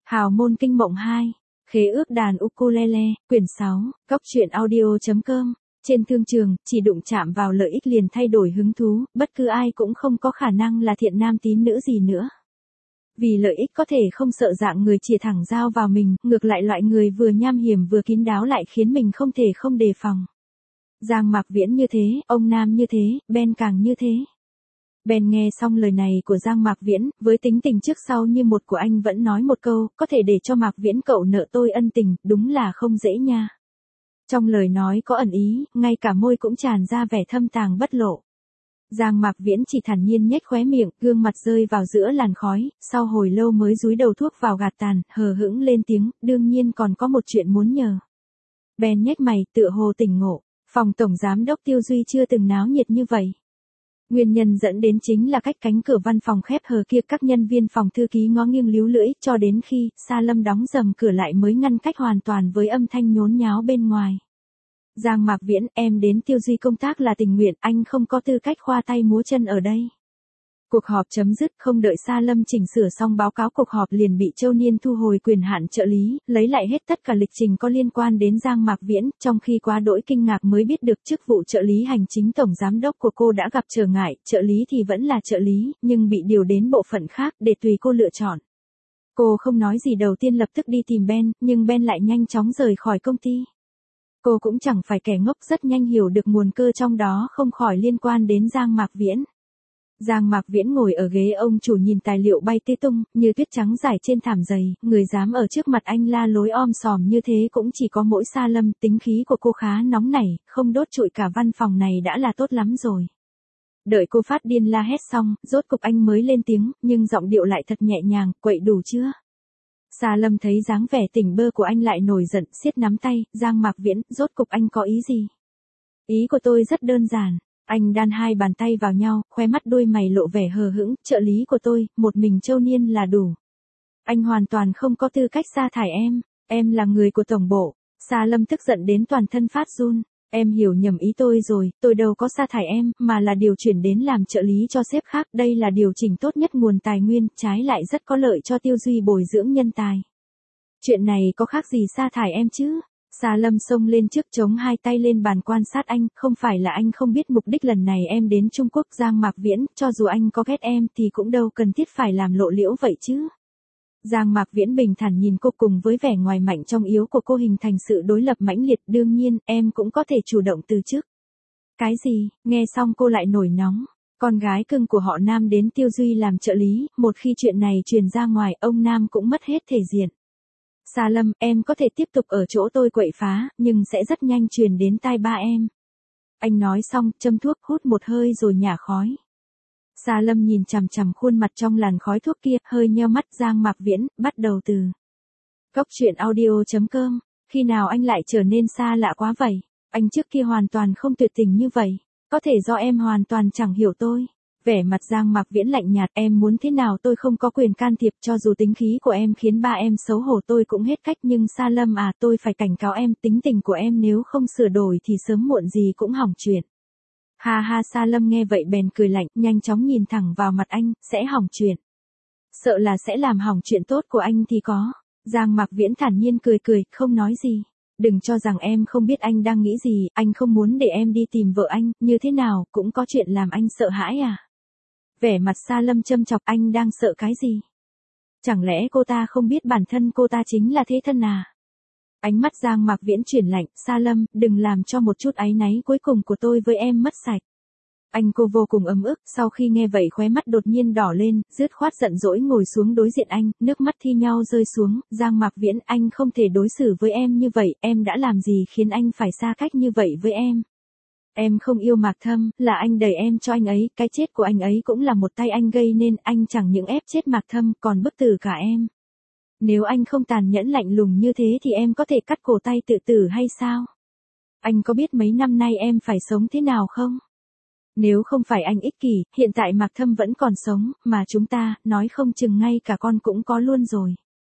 Hào môn kinh mộng 2, khế ước đàn ukulele, quyển 6, góc truyện audio.com. Trên thương trường, chỉ đụng chạm vào lợi ích liền thay đổi hứng thú, bất cứ ai cũng không có khả năng là thiện nam tín nữ gì nữa. Vì lợi ích có thể không sợ dạng người chìa thẳng dao vào mình, ngược lại loại người vừa nham hiểm vừa kín đáo lại khiến mình không thể không đề phòng. Giang Mạc Viễn như thế, ông Nam như thế, Ben càng như thế. Ben nghe xong lời này của Giang Mạc Viễn, với tính tình trước sau như một của anh vẫn nói một câu, có thể để cho Mạc Viễn cậu nợ tôi ân tình, đúng là không dễ nha. Trong lời nói có ẩn ý, ngay cả môi cũng tràn ra vẻ thâm tàng bất lộ. Giang Mạc Viễn chỉ thản nhiên nhếch khóe miệng, gương mặt rơi vào giữa làn khói, sau hồi lâu mới dúi đầu thuốc vào gạt tàn, hờ hững lên tiếng, đương nhiên còn có một chuyện muốn nhờ. Ben nhếch mày, tựa hồ tỉnh ngộ, phòng tổng giám đốc Tiêu Duy chưa từng náo nhiệt như vậy. Nguyên nhân dẫn đến chính là cách cánh cửa văn phòng khép hờ kia các nhân viên phòng thư ký ngó nghiêng líu lưỡi, cho đến khi Sa Lâm đóng rầm cửa lại mới ngăn cách hoàn toàn với âm thanh nhốn nháo bên ngoài. Giang Mạc Viễn, em đến Tiêu Duy công tác là tình nguyện, anh không có tư cách khoa tay múa chân ở đây. Cuộc họp chấm dứt, không đợi Sa Lâm chỉnh sửa xong báo cáo cuộc họp liền bị Châu Niên thu hồi quyền hạn trợ lý, lấy lại hết tất cả lịch trình có liên quan đến Giang Mạc Viễn, trong khi quá đỗi kinh ngạc mới biết được chức vụ trợ lý hành chính tổng giám đốc của cô đã gặp trở ngại, trợ lý thì vẫn là trợ lý, nhưng bị điều đến bộ phận khác để tùy cô lựa chọn. Cô không nói gì đầu tiên lập tức đi tìm Ben, nhưng Ben lại nhanh chóng rời khỏi công ty. Cô cũng chẳng phải kẻ ngốc, rất nhanh hiểu được nguồn cơ trong đó không khỏi liên quan đến Giang Mạc Viễn. Giang Mạc Viễn ngồi ở ghế ông chủ nhìn tài liệu bay tê tung, như tuyết trắng rải trên thảm dày, người dám ở trước mặt anh la lối om sòm như thế cũng chỉ có mỗi Sa Lâm, tính khí của cô khá nóng nảy, không đốt trụi cả văn phòng này đã là tốt lắm rồi. Đợi cô phát điên la hét xong, rốt cục anh mới lên tiếng, nhưng giọng điệu lại thật nhẹ nhàng, quậy đủ chưa? Sa Lâm thấy dáng vẻ tỉnh bơ của anh lại nổi giận, siết nắm tay, Giang Mạc Viễn, rốt cục anh có ý gì? Ý của tôi rất đơn giản. Anh đan hai bàn tay vào nhau, khoe mắt đôi mày lộ vẻ hờ hững, trợ lý của tôi, một mình Châu Niên là đủ. Anh hoàn toàn không có tư cách sa thải em là người của tổng bộ. Sa Lâm tức giận đến toàn thân phát run, em hiểu nhầm ý tôi rồi, tôi đâu có sa thải em, mà là điều chuyển đến làm trợ lý cho sếp khác, đây là điều chỉnh tốt nhất nguồn tài nguyên, trái lại rất có lợi cho Tiêu Duy bồi dưỡng nhân tài. Chuyện này có khác gì sa thải em chứ? Sa Lâm xông lên trước chống hai tay lên bàn quan sát anh, không phải là anh không biết mục đích lần này em đến Trung Quốc. Giang Mạc Viễn, cho dù anh có ghét em thì cũng đâu cần thiết phải làm lộ liễu vậy chứ. Giang Mạc Viễn bình thản nhìn cô cùng với vẻ ngoài mạnh trong yếu của cô hình thành sự đối lập mãnh liệt, đương nhiên, em cũng có thể chủ động từ chức. Cái gì? Nghe xong cô lại nổi nóng. Con gái cưng của họ Nam đến Tiêu Duy làm trợ lý, một khi chuyện này truyền ra ngoài, ông Nam cũng mất hết thể diện. Sa Lâm, em có thể tiếp tục ở chỗ tôi quậy phá, nhưng sẽ rất nhanh truyền đến tai ba em. Anh nói xong, châm thuốc, hút một hơi rồi nhả khói. Sa Lâm nhìn chằm chằm khuôn mặt trong làn khói thuốc kia, hơi nheo mắt. Giang Mạc Viễn, bắt đầu từ góc truyện audio.com. Khi nào anh lại trở nên xa lạ quá vậy? Anh trước kia hoàn toàn không tuyệt tình như vậy. Có thể do em hoàn toàn chẳng hiểu tôi. Vẻ mặt Giang Mạc Viễn lạnh nhạt, em muốn thế nào tôi không có quyền can thiệp, cho dù tính khí của em khiến ba em xấu hổ tôi cũng hết cách, nhưng Sa Lâm à, tôi phải cảnh cáo em, tính tình của em nếu không sửa đổi thì sớm muộn gì cũng hỏng chuyện. Ha ha, Sa Lâm nghe vậy bèn cười lạnh, nhanh chóng nhìn thẳng vào mặt anh, sẽ hỏng chuyện. Sợ là sẽ làm hỏng chuyện tốt của anh thì có. Giang Mạc Viễn thản nhiên cười cười, không nói gì. Đừng cho rằng em không biết anh đang nghĩ gì, anh không muốn để em đi tìm vợ anh, như thế nào, cũng có chuyện làm anh sợ hãi à? Vẻ mặt Sa Lâm châm chọc, anh đang sợ cái gì? Chẳng lẽ cô ta không biết bản thân cô ta chính là thế thân à? Ánh mắt Giang Mạc Viễn chuyển lạnh, Sa Lâm, đừng làm cho một chút áy náy cuối cùng của tôi với em mất sạch. Anh cô vô cùng ấm ức, sau khi nghe vậy khóe mắt đột nhiên đỏ lên, dứt khoát giận dỗi ngồi xuống đối diện anh, nước mắt thi nhau rơi xuống. Giang Mạc Viễn, anh không thể đối xử với em như vậy, em đã làm gì khiến anh phải xa cách như vậy với em? Em không yêu Mạc Thâm, là anh đẩy em cho anh ấy, cái chết của anh ấy cũng là một tay anh gây nên, anh chẳng những ép chết Mạc Thâm, còn bức tử cả em. Nếu anh không tàn nhẫn lạnh lùng như thế thì em có thể cắt cổ tay tự tử hay sao? Anh có biết mấy năm nay em phải sống thế nào không? Nếu không phải anh ích kỷ, hiện tại Mạc Thâm vẫn còn sống, mà chúng ta, nói không chừng ngay cả con cũng có luôn rồi.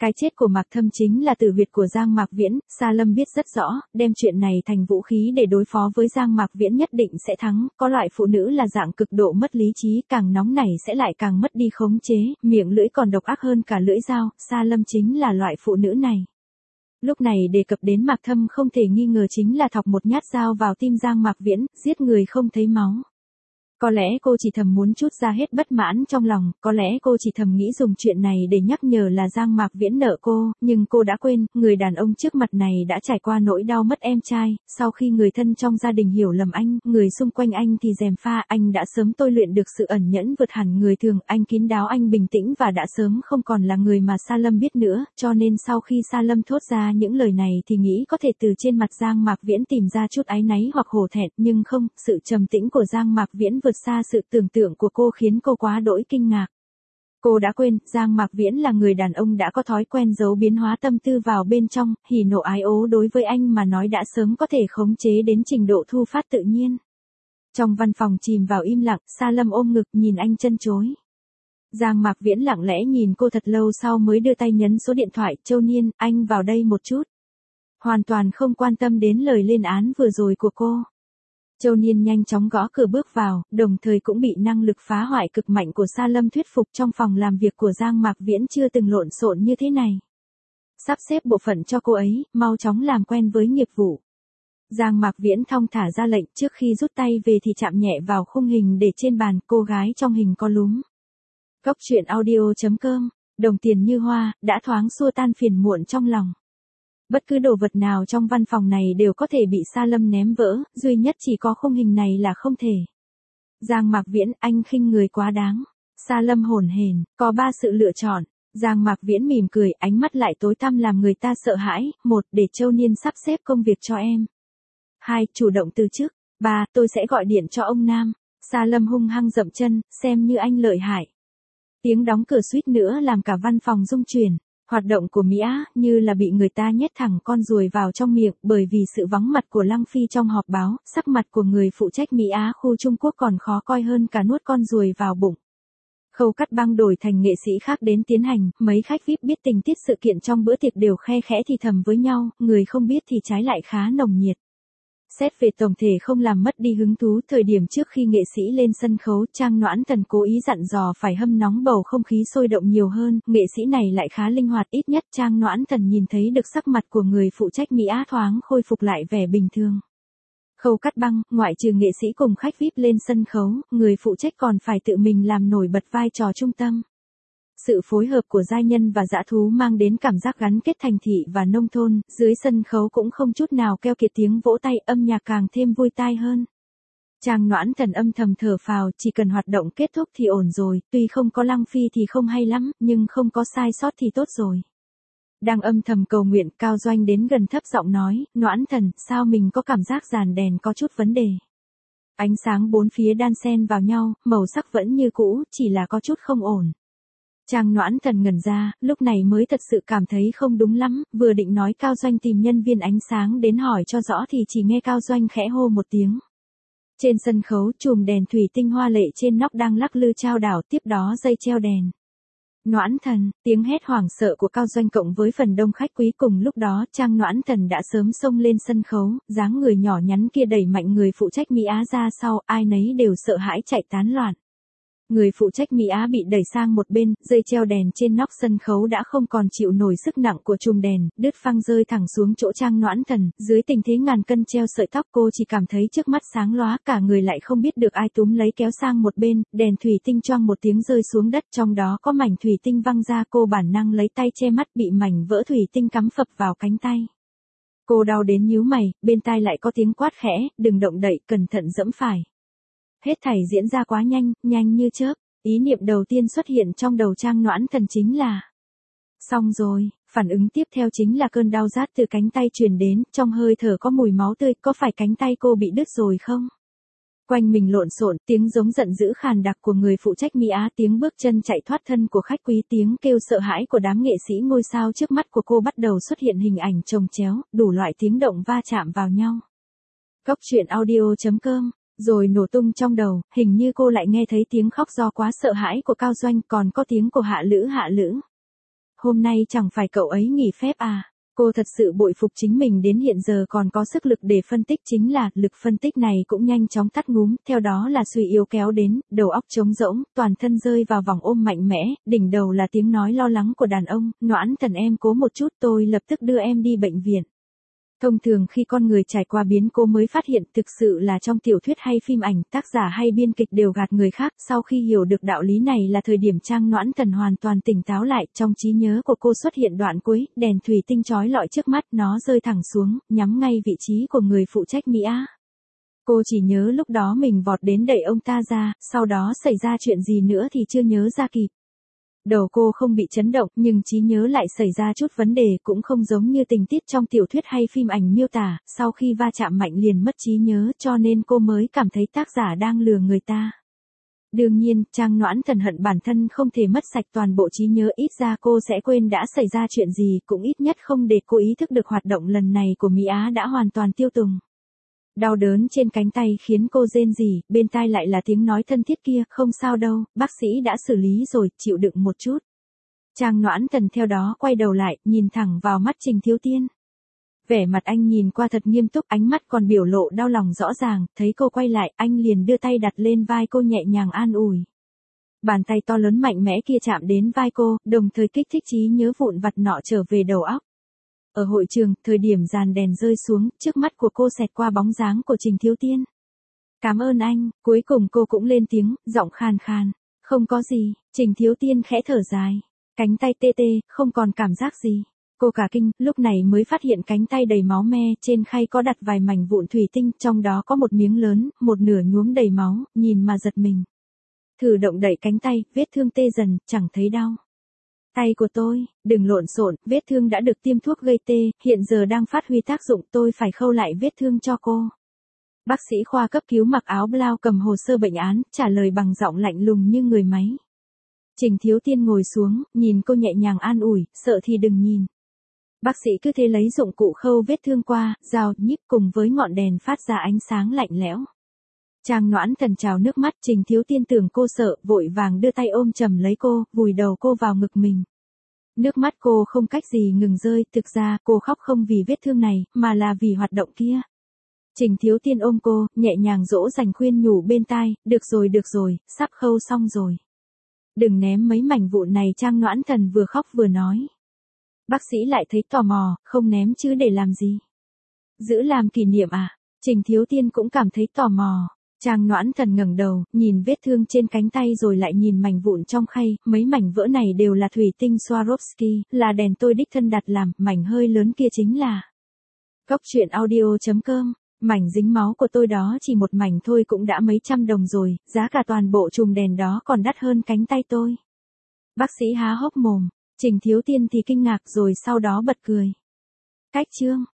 Cái chết của Mạc Thâm chính là tử huyệt của Giang Mạc Viễn, Sa Lâm biết rất rõ, đem chuyện này thành vũ khí để đối phó với Giang Mạc Viễn nhất định sẽ thắng, có loại phụ nữ là dạng cực độ mất lý trí, càng nóng nảy sẽ lại càng mất đi khống chế, miệng lưỡi còn độc ác hơn cả lưỡi dao, Sa Lâm chính là loại phụ nữ này. Lúc này đề cập đến Mạc Thâm không thể nghi ngờ chính là thọc một nhát dao vào tim Giang Mạc Viễn, giết người không thấy máu. Có lẽ cô chỉ thầm muốn trút ra hết bất mãn trong lòng, có lẽ cô chỉ thầm nghĩ dùng chuyện này để nhắc nhở là Giang Mạc Viễn nợ cô, nhưng cô đã quên, người đàn ông trước mặt này đã trải qua nỗi đau mất em trai, sau khi người thân trong gia đình hiểu lầm anh, người xung quanh anh thì gièm pha, anh đã sớm tôi luyện được sự ẩn nhẫn vượt hẳn người thường, anh kín đáo, anh bình tĩnh và đã sớm không còn là người mà Sa Lâm biết nữa, cho nên sau khi Sa Lâm thốt ra những lời này thì nghĩ có thể từ trên mặt Giang Mạc Viễn tìm ra chút áy náy hoặc hổ thẹn, nhưng không, sự trầm tĩnh của Giang Mạc Viễn vượt xa sự tưởng tượng của cô khiến cô quá đỗi kinh ngạc. Cô đã quên, Giang Mạc Viễn là người đàn ông đã có thói quen giấu biến hóa tâm tư vào bên trong, hỉ nộ ái ố đối với anh mà nói đã sớm có thể khống chế đến trình độ thu phát tự nhiên. Trong văn phòng chìm vào im lặng, Sa Lâm ôm ngực nhìn anh chân chối. Giang Mạc Viễn lặng lẽ nhìn cô thật lâu sau mới đưa tay nhấn số điện thoại, Châu Niên, anh vào đây một chút. Hoàn toàn không quan tâm đến lời lên án vừa rồi của cô. Châu Niên nhanh chóng gõ cửa bước vào, đồng thời cũng bị năng lực phá hoại cực mạnh của Sa Lâm thuyết phục trong phòng làm việc của Giang Mạc Viễn chưa từng lộn xộn như thế này. Sắp xếp bộ phận cho cô ấy, mau chóng làm quen với nghiệp vụ. Giang Mạc Viễn thong thả ra lệnh trước khi rút tay về thì chạm nhẹ vào khung hình để trên bàn, cô gái trong hình có lúm. Cốc truyện audio.com, đồng tiền như hoa, đã thoáng xua tan phiền muộn trong lòng. Bất cứ đồ vật nào trong văn phòng này đều có thể bị Sa Lâm ném vỡ, duy nhất chỉ có khung hình này là không thể. Giang Mạc Viễn, anh khinh người quá đáng. Sa Lâm hổn hển, có 3 sự lựa chọn. Giang Mạc Viễn mỉm cười, ánh mắt lại tối tăm làm người ta sợ hãi. 1. Để Châu Niên sắp xếp công việc cho em. 2. Chủ động từ chức. 3. Tôi sẽ gọi điện cho ông Nam. Sa Lâm hung hăng dậm chân, xem như anh lợi hại. Tiếng đóng cửa suýt nữa làm cả văn phòng rung chuyển. Hoạt động của Mỹ Á như là bị người ta nhét thẳng con ruồi vào trong miệng, bởi vì sự vắng mặt của Lăng Phi trong họp báo, sắc mặt của người phụ trách Mỹ Á khu Trung Quốc còn khó coi hơn cả nuốt con ruồi vào bụng. Khâu Cắt Băng đổi thành nghệ sĩ khác đến tiến hành, mấy khách VIP biết tình tiết sự kiện trong bữa tiệc đều khe khẽ thì thầm với nhau, người không biết thì trái lại khá nồng nhiệt. Xét về tổng thể không làm mất đi hứng thú, thời điểm trước khi nghệ sĩ lên sân khấu, Trang Noãn Thần cố ý dặn dò phải hâm nóng bầu không khí sôi động nhiều hơn, nghệ sĩ này lại khá linh hoạt, ít nhất Trang Noãn Thần nhìn thấy được sắc mặt của người phụ trách Mỹ Á thoáng khôi phục lại vẻ bình thường. Khâu Cắt Băng, ngoại trừ nghệ sĩ cùng khách VIP lên sân khấu, người phụ trách còn phải tự mình làm nổi bật vai trò trung tâm. Sự phối hợp của giai nhân và dã thú mang đến cảm giác gắn kết thành thị và nông thôn, dưới sân khấu cũng không chút nào keo kiệt, tiếng vỗ tay, âm nhạc càng thêm vui tai hơn. Trang Noãn Thần âm thầm thở phào, chỉ cần hoạt động kết thúc thì ổn rồi, tuy không có Lăng Phi thì không hay lắm, nhưng không có sai sót thì tốt rồi. Đang âm thầm cầu nguyện, Cao Doanh đến gần thấp giọng nói, Noãn Thần, sao mình có cảm giác dàn đèn có chút vấn đề. Ánh sáng bốn phía đan xen vào nhau, màu sắc vẫn như cũ, chỉ là có chút không ổn. Trang Noãn Thần ngẩn ra, lúc này mới thật sự cảm thấy không đúng lắm, vừa định nói Cao Doanh tìm nhân viên ánh sáng đến hỏi cho rõ thì chỉ nghe Cao Doanh khẽ hô một tiếng. Trên sân khấu, chùm đèn thủy tinh hoa lệ trên nóc đang lắc lư chao đảo, tiếp đó dây treo đèn. Noãn Thần, tiếng hét hoảng sợ của Cao Doanh cộng với phần đông khách quý cùng lúc đó, Trang Noãn Thần đã sớm xông lên sân khấu, dáng người nhỏ nhắn kia đẩy mạnh người phụ trách Mỹ Á ra sau, ai nấy đều sợ hãi chạy tán loạn. Người phụ trách Mỹ Á bị đẩy sang một bên, dây treo đèn trên nóc sân khấu đã không còn chịu nổi sức nặng của chùm đèn, đứt phăng rơi thẳng xuống chỗ Trang Noãn Thần, dưới tình thế ngàn cân treo sợi tóc cô chỉ cảm thấy trước mắt sáng lóa, cả người lại không biết được ai túm lấy kéo sang một bên, đèn thủy tinh choang một tiếng rơi xuống đất, trong đó có mảnh thủy tinh văng ra, cô bản năng lấy tay che mắt, bị mảnh vỡ thủy tinh cắm phập vào cánh tay. Cô đau đến nhíu mày, bên tai lại có tiếng quát khẽ, đừng động đậy, cẩn thận dẫm phải. Hết thảy diễn ra quá nhanh, nhanh như chớp, ý niệm đầu tiên xuất hiện trong đầu Trang Noãn Thần chính là xong rồi, phản ứng tiếp theo chính là cơn đau rát từ cánh tay truyền đến, trong hơi thở có mùi máu tươi, có phải cánh tay cô bị đứt rồi không? Quanh mình lộn xộn, tiếng giống giận dữ khàn đặc của người phụ trách Mỹ Á, tiếng bước chân chạy thoát thân của khách quý, tiếng kêu sợ hãi của đám nghệ sĩ ngôi sao trước mắt của cô bắt đầu xuất hiện hình ảnh chồng chéo, đủ loại tiếng động va chạm vào nhau. Cốc truyện audio.com Rồi nổ tung trong đầu, hình như cô lại nghe thấy tiếng khóc do quá sợ hãi của Cao Doanh, còn có tiếng của Hạ Lữ. hôm nay chẳng phải cậu ấy nghỉ phép à? Cô thật sự bội phục chính mình đến hiện giờ còn có sức lực để phân tích, chính là lực phân tích này cũng nhanh chóng tắt ngúm, theo đó là suy yếu kéo đến, đầu óc trống rỗng, toàn thân rơi vào vòng ôm mạnh mẽ, đỉnh đầu là tiếng nói lo lắng của đàn ông, Noãn Thần em cố một chút tôi lập tức đưa em đi bệnh viện. Thông thường khi con người trải qua biến cố mới phát hiện thực sự là trong tiểu thuyết hay phim ảnh, tác giả hay biên kịch đều gạt người khác. Sau khi hiểu được đạo lý này là thời điểm Trang Noãn Thần hoàn toàn tỉnh táo lại. Trong trí nhớ của cô xuất hiện đoạn cuối, đèn thủy tinh chói lọi trước mắt, nó rơi thẳng xuống, nhắm ngay vị trí của người phụ trách Mỹ Á. Cô chỉ nhớ lúc đó mình vọt đến đẩy ông ta ra, sau đó xảy ra chuyện gì nữa thì chưa nhớ ra kịp. Đầu cô không bị chấn động, nhưng trí nhớ lại xảy ra chút vấn đề, cũng không giống như tình tiết trong tiểu thuyết hay phim ảnh miêu tả, sau khi va chạm mạnh liền mất trí nhớ, cho nên cô mới cảm thấy tác giả đang lừa người ta. Đương nhiên, Trang Noãn Thần hận bản thân không thể mất sạch toàn bộ trí nhớ, ít ra cô sẽ quên đã xảy ra chuyện gì, cũng ít nhất không để cô ý thức được hoạt động lần này của Mỹ Á đã hoàn toàn tiêu tùng. Đau đớn trên cánh tay khiến cô rên rỉ, bên tai lại là tiếng nói thân thiết kia, không sao đâu, bác sĩ đã xử lý rồi, chịu đựng một chút. Trang Noãn Thần theo đó quay đầu lại, nhìn thẳng vào mắt Trình Thiếu Tiên. Vẻ mặt anh nhìn qua thật nghiêm túc, ánh mắt còn biểu lộ đau lòng rõ ràng, thấy cô quay lại, anh liền đưa tay đặt lên vai cô nhẹ nhàng an ủi. Bàn tay to lớn mạnh mẽ kia chạm đến vai cô, đồng thời kích thích trí nhớ vụn vặt nọ trở về đầu óc. Ở hội trường, thời điểm dàn đèn rơi xuống, trước mắt của cô xẹt qua bóng dáng của Trình Thiếu Tiên. Cảm ơn anh, cuối cùng cô cũng lên tiếng, giọng khàn khàn. Không có gì, Trình Thiếu Tiên khẽ thở dài. Cánh tay tê tê, không còn cảm giác gì. Cô cả kinh, lúc này mới phát hiện cánh tay đầy máu me, trên khay có đặt vài mảnh vụn thủy tinh, trong đó có một miếng lớn, một nửa nhuốm đầy máu, nhìn mà giật mình. Thử động đậy cánh tay, vết thương tê dần, chẳng thấy đau. Tay của tôi, đừng lộn xộn, vết thương đã được tiêm thuốc gây tê, hiện giờ đang phát huy tác dụng, tôi phải khâu lại vết thương cho cô. Bác sĩ khoa cấp cứu mặc áo blau cầm hồ sơ bệnh án, trả lời bằng giọng lạnh lùng như người máy. Trình Thiếu Tiên ngồi xuống, nhìn cô nhẹ nhàng an ủi, sợ thì đừng nhìn. Bác sĩ cứ thế lấy dụng cụ khâu vết thương qua, dao, nhíp cùng với ngọn đèn phát ra ánh sáng lạnh lẽo. Trang Noãn Thần trào nước mắt, Trình Thiếu Tiên tưởng cô sợ, vội vàng đưa tay ôm chầm lấy cô, vùi đầu cô vào ngực mình. Nước mắt cô không cách gì ngừng rơi, thực ra cô khóc không vì vết thương này, mà là vì hoạt động kia. Trình Thiếu Tiên ôm cô, nhẹ nhàng dỗ dành khuyên nhủ bên tai, được rồi, sắp khâu xong rồi. Đừng ném mấy mảnh vụn này, Trang Noãn Thần vừa khóc vừa nói. Bác sĩ lại thấy tò mò, không ném chứ để làm gì? Giữ làm kỷ niệm à? Trình Thiếu Tiên cũng cảm thấy tò mò. Trang Noãn Thần ngẩng đầu, nhìn vết thương trên cánh tay rồi lại nhìn mảnh vụn trong khay, mấy mảnh vỡ này đều là thủy tinh Swarovski, là đèn tôi đích thân đặt làm, mảnh hơi lớn kia chính là. Cốc truyện audio.com, mảnh dính máu của tôi đó chỉ một mảnh thôi cũng đã mấy trăm đồng rồi, giá cả toàn bộ chùm đèn đó còn đắt hơn cánh tay tôi. Bác sĩ há hốc mồm, Trình Thiếu Tiên thì kinh ngạc rồi sau đó bật cười. Cách chương.